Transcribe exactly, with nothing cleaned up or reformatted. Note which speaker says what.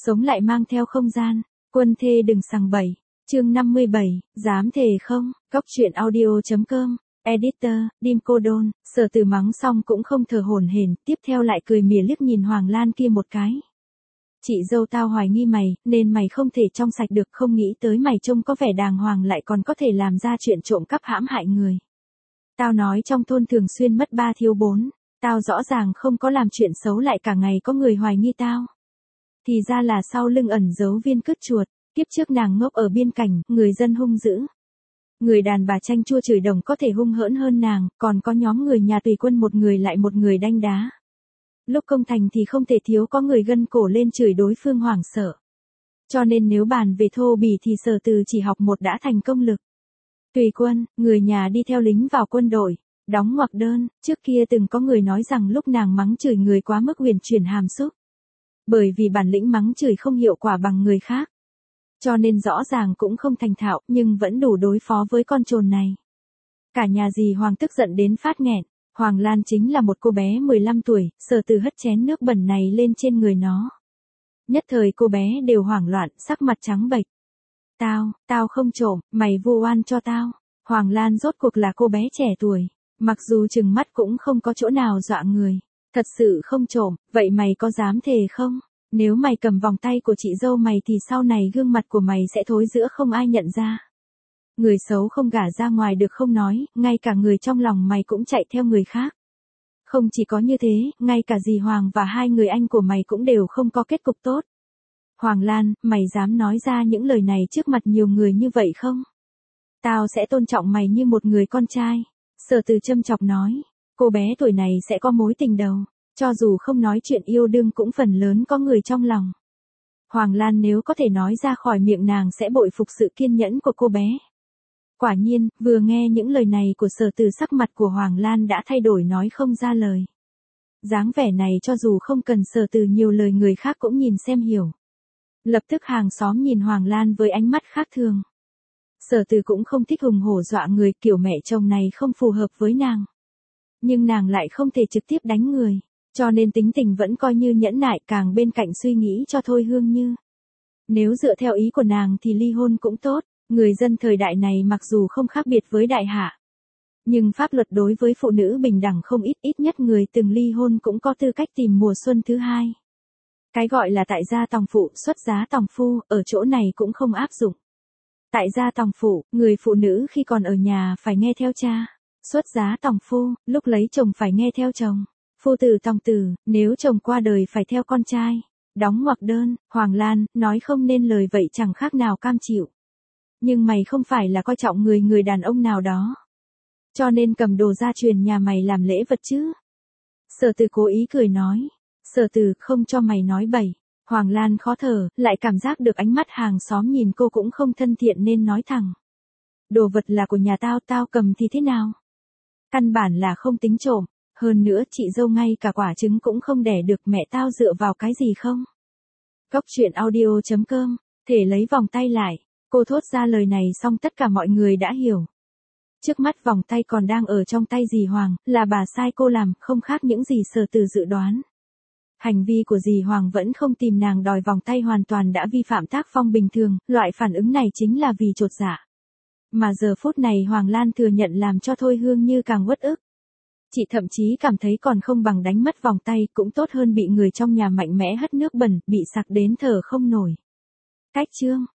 Speaker 1: Sống lại mang theo không gian, quân thê đừng sằng bậy. Chương năm mươi bảy, dám thề không? Góc truyện audio chấm com. Editor, Dim Cô Đôn. Sở Từ mắng xong cũng không thở hổn hển, tiếp theo lại cười mỉa liếc nhìn Hoàng Lan kia một cái. Chị dâu tao hoài nghi mày, nên mày không thể trong sạch được, không nghĩ tới mày trông có vẻ đàng hoàng lại còn có thể làm ra chuyện trộm cắp hãm hại người. Tao nói trong thôn thường xuyên mất ba thiếu bốn, tao rõ ràng không có làm chuyện xấu lại cả ngày có người hoài nghi tao. Thì ra là sau lưng ẩn giấu viên cứt chuột, kiếp trước nàng ngốc ở biên cảnh, người dân hung dữ. Người đàn bà chanh chua chửi đồng có thể hung hỡn hơn nàng, còn có nhóm người nhà tùy quân một người lại một người đanh đá. Lúc công thành thì không thể thiếu có người gân cổ lên chửi đối phương hoảng sợ. Cho nên nếu bàn về thô bỉ thì Sở Từ chỉ học một đã thành công lực. Tùy quân, người nhà đi theo lính vào quân đội, đóng ngoặc đơn, trước kia từng có người nói rằng lúc nàng mắng chửi người quá mức huyền chuyển hàm xúc. Bởi vì bản lĩnh mắng chửi không hiệu quả bằng người khác. Cho nên rõ ràng cũng không thành thạo, nhưng vẫn đủ đối phó với con trồn này. Cả nhà dì Hoàng tức giận đến phát nghẹn. Hoàng Lan chính là một cô bé mười lăm tuổi, Sở Từ hất chén nước bẩn này lên trên người nó. Nhất thời cô bé đều hoảng loạn, sắc mặt trắng bệch. Tao, tao không trộm, mày vu oan cho tao. Hoàng Lan rốt cuộc là cô bé trẻ tuổi, mặc dù trừng mắt cũng không có chỗ nào dọa người. Thật sự không trộm, vậy mày có dám thề không? Nếu mày cầm vòng tay của chị dâu mày thì sau này gương mặt của mày sẽ thối rữa không ai nhận ra. Người xấu không gả ra ngoài được không nói, ngay cả người trong lòng mày cũng chạy theo người khác. Không chỉ có như thế, ngay cả dì Hoàng và hai người anh của mày cũng đều không có kết cục tốt. Hoàng Lan, mày dám nói ra những lời này trước mặt nhiều người như vậy không? Tao sẽ tôn trọng mày như một người con trai. Sở Từ châm chọc nói, cô bé tuổi này sẽ có mối tình đầu. Cho dù không nói chuyện yêu đương cũng phần lớn có người trong lòng. Hoàng Lan nếu có thể nói ra khỏi miệng nàng sẽ bội phục sự kiên nhẫn của cô bé. Quả nhiên, vừa nghe những lời này của Sở Từ sắc mặt của Hoàng Lan đã thay đổi nói không ra lời. Dáng vẻ này cho dù không cần Sở Từ nhiều lời người khác cũng nhìn xem hiểu. Lập tức hàng xóm nhìn Hoàng Lan với ánh mắt khác thường. Sở Từ cũng không thích hùng hổ dọa người, kiểu mẹ chồng này không phù hợp với nàng. Nhưng nàng lại không thể trực tiếp đánh người. Cho nên tính tình vẫn coi như nhẫn nại, càng bên cạnh suy nghĩ cho Thôi Hương Như. Nếu dựa theo ý của nàng thì ly hôn cũng tốt, người dân thời đại này mặc dù không khác biệt với đại hạ. Nhưng pháp luật đối với phụ nữ bình đẳng không ít, ít nhất người từng ly hôn cũng có tư cách tìm mùa xuân thứ hai. Cái gọi là tại gia tòng phụ, xuất giá tòng phu, ở chỗ này cũng không áp dụng. Tại gia tòng phụ, người phụ nữ khi còn ở nhà phải nghe theo cha. Xuất giá tòng phu, lúc lấy chồng phải nghe theo chồng. Phu tử tòng tử, nếu chồng qua đời phải theo con trai. Đóng ngoặc đơn, Hoàng Lan, nói không nên lời vậy chẳng khác nào cam chịu. Nhưng mày không phải là coi trọng người người đàn ông nào đó. Cho nên cầm đồ gia truyền nhà mày làm lễ vật chứ. Sở Từ cố ý cười nói. Sở Từ, không cho mày nói bậy. Hoàng Lan khó thở, lại cảm giác được ánh mắt hàng xóm nhìn cô cũng không thân thiện nên nói thẳng. Đồ vật là của nhà tao, tao cầm thì thế nào? Căn bản là không tính trộm. Hơn nữa chị dâu ngay cả quả trứng cũng không đẻ được, mẹ tao dựa vào cái gì không? Góc truyện audio chấm com. Thể lấy vòng tay lại. Cô thốt ra lời này xong tất cả mọi người đã hiểu. Trước mắt vòng tay còn đang ở trong tay dì Hoàng, là bà sai cô làm, không khác những gì Sở Từ dự đoán. Hành vi của dì Hoàng vẫn không tìm nàng đòi vòng tay hoàn toàn đã vi phạm tác phong bình thường, loại phản ứng này chính là vì chột dạ. Mà giờ phút này Hoàng Lan thừa nhận làm cho Thôi Hương Như càng uất ức. Chị thậm chí cảm thấy còn không bằng đánh mất vòng tay, cũng tốt hơn bị người trong nhà mạnh mẽ hất nước bẩn, bị sặc đến thở không nổi. Cách chương